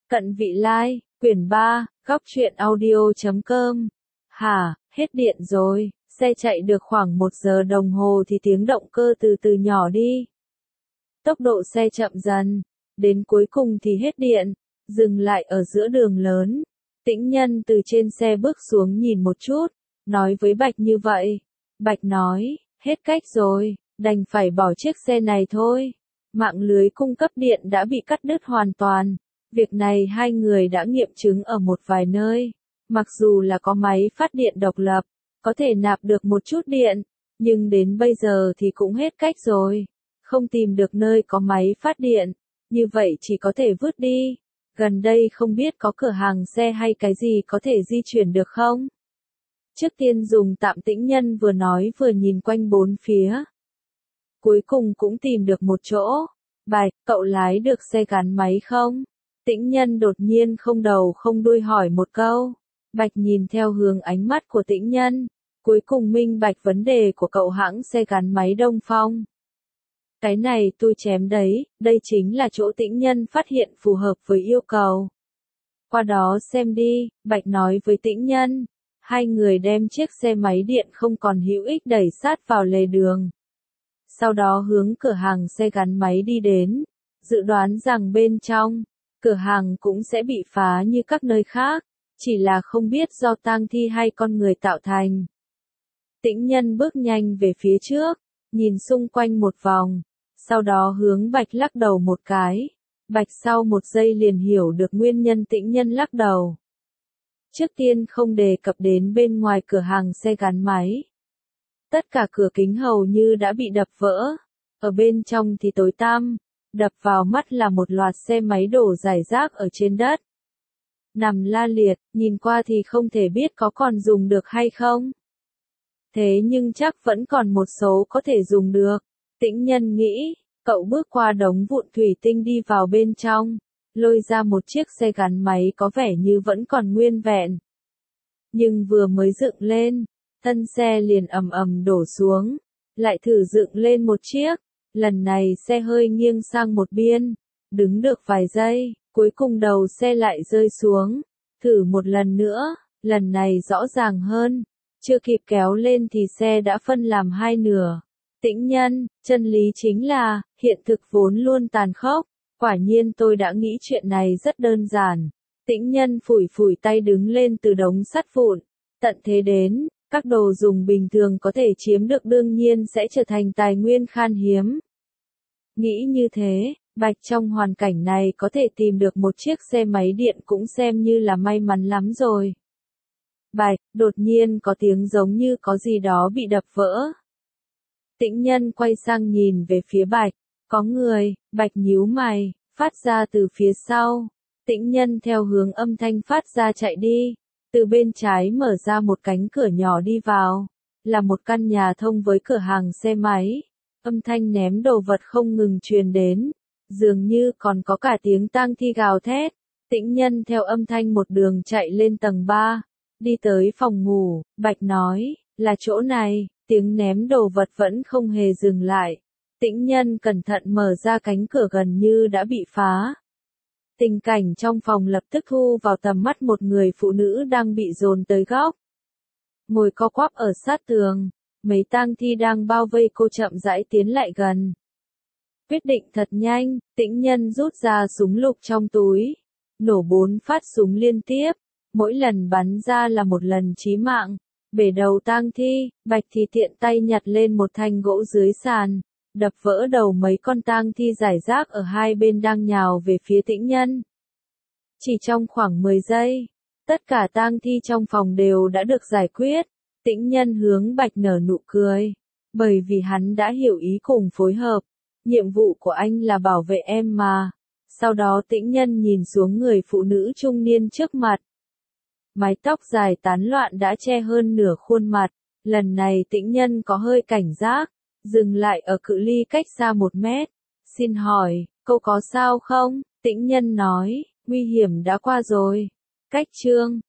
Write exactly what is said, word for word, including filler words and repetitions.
Cận vị lai, quyển ba, góc truyện audio chấm com. Hả, hết điện rồi, xe chạy được khoảng một giờ đồng hồ thì tiếng động cơ từ từ nhỏ đi. Tốc độ xe chậm dần, đến cuối cùng thì hết điện, dừng lại ở giữa đường lớn. Tĩnh Nhân từ trên xe bước xuống nhìn một chút, nói với Bạch như vậy. Bạch nói, hết cách rồi, đành phải bỏ chiếc xe này thôi. Mạng lưới cung cấp điện đã bị cắt đứt hoàn toàn. Việc này hai người đã nghiệm chứng ở một vài nơi. Mặc dù là có máy phát điện độc lập, có thể nạp được một chút điện, nhưng đến bây giờ thì cũng hết cách rồi. Không tìm được nơi có máy phát điện, như vậy chỉ có thể vứt đi. Gần đây không biết có cửa hàng xe hay cái gì có thể di chuyển được không? Trước tiên dùng tạm Tĩnh Nhân vừa nói vừa nhìn quanh bốn phía. Cuối cùng cũng tìm được một chỗ. Bạch, cậu lái được xe gắn máy không? Tĩnh Nhân đột nhiên không đầu không đuôi hỏi một câu. Bạch nhìn theo hướng ánh mắt của Tĩnh Nhân, cuối cùng minh bạch vấn đề của cậu hãng xe gắn máy Đông Phong. Cái này tôi chém đấy, đây chính là chỗ Tĩnh Nhân phát hiện phù hợp với yêu cầu. Qua đó xem đi, Bạch nói với Tĩnh Nhân. Hai người đem chiếc xe máy điện không còn hữu ích đẩy sát vào lề đường. Sau đó hướng cửa hàng xe gắn máy đi đến, dự đoán rằng bên trong, cửa hàng cũng sẽ bị phá như các nơi khác, chỉ là không biết do tang thi hay con người tạo thành. Tĩnh Nhân bước nhanh về phía trước, nhìn xung quanh một vòng, sau đó hướng Bạch lắc đầu một cái. Bạch sau một giây liền hiểu được nguyên nhân Tĩnh Nhân lắc đầu. Trước tiên không đề cập đến bên ngoài cửa hàng xe gắn máy. Tất cả cửa kính hầu như đã bị đập vỡ, ở bên trong thì tối tăm, đập vào mắt là một loạt xe máy đổ rải rác ở trên đất. Nằm la liệt, nhìn qua thì không thể biết có còn dùng được hay không. Thế nhưng chắc vẫn còn một số có thể dùng được. Tĩnh Nhân nghĩ, cậu bước qua đống vụn thủy tinh đi vào bên trong, lôi ra một chiếc xe gắn máy có vẻ như vẫn còn nguyên vẹn. Nhưng vừa mới dựng lên, thân xe liền ầm ầm đổ xuống, lại thử dựng lên một chiếc, lần này xe hơi nghiêng sang một biên, đứng được vài giây, cuối cùng đầu xe lại rơi xuống, thử một lần nữa, lần này rõ ràng hơn, chưa kịp kéo lên thì xe đã phân làm hai nửa. Tĩnh Nhân, chân lý chính là, hiện thực vốn luôn tàn khốc, quả nhiên tôi đã nghĩ chuyện này rất đơn giản. Tĩnh Nhân phủi phủi tay đứng lên từ đống sắt vụn, tận thế đến, các đồ dùng bình thường có thể chiếm được đương nhiên sẽ trở thành tài nguyên khan hiếm. Nghĩ như thế, Bạch trong hoàn cảnh này có thể tìm được một chiếc xe máy điện cũng xem như là may mắn lắm rồi. Bạch, đột nhiên có tiếng giống như có gì đó bị đập vỡ. Tĩnh Nhân quay sang nhìn về phía Bạch, có người. Bạch nhíu mày, phát ra từ phía sau. Tĩnh Nhân theo hướng âm thanh phát ra chạy đi, từ bên trái mở ra một cánh cửa nhỏ đi vào, là một căn nhà thông với cửa hàng xe máy. Âm thanh ném đồ vật không ngừng truyền đến, dường như còn có cả tiếng tang thi gào thét. Tĩnh Nhân theo âm thanh một đường chạy lên tầng ba, đi tới phòng ngủ. Bạch nói, là chỗ này. Tiếng ném đồ vật vẫn không hề dừng lại. Tĩnh Nhân cẩn thận mở ra cánh cửa gần như đã bị phá. Tình cảnh trong phòng lập tức thu vào tầm mắt một người phụ nữ đang bị dồn tới góc. Ngồi co quắp ở sát tường, mấy tang thi đang bao vây cô chậm rãi tiến lại gần. Quyết định thật nhanh, Tĩnh Nhân rút ra súng lục trong túi, nổ bốn phát súng liên tiếp, mỗi lần bắn ra là một lần chí mạng. Bể đầu tang thi, Bạch thì tiện tay nhặt lên một thanh gỗ dưới sàn, đập vỡ đầu mấy con tang thi rải rác ở hai bên đang nhào về phía Tĩnh Nhân. Chỉ trong khoảng mười giây, tất cả tang thi trong phòng đều đã được giải quyết. Tĩnh Nhân hướng Bạch nở nụ cười, bởi vì hắn đã hiểu ý cùng phối hợp. Nhiệm vụ của anh là bảo vệ em mà. Sau đó Tĩnh Nhân nhìn xuống người phụ nữ trung niên trước mặt. Mái tóc dài tán loạn đã che hơn nửa khuôn mặt, lần này Tĩnh Nhân có hơi cảnh giác, dừng lại ở cự ly cách xa một mét. Xin hỏi, cô có sao không? Tĩnh Nhân nói, nguy hiểm đã qua rồi. Cách chương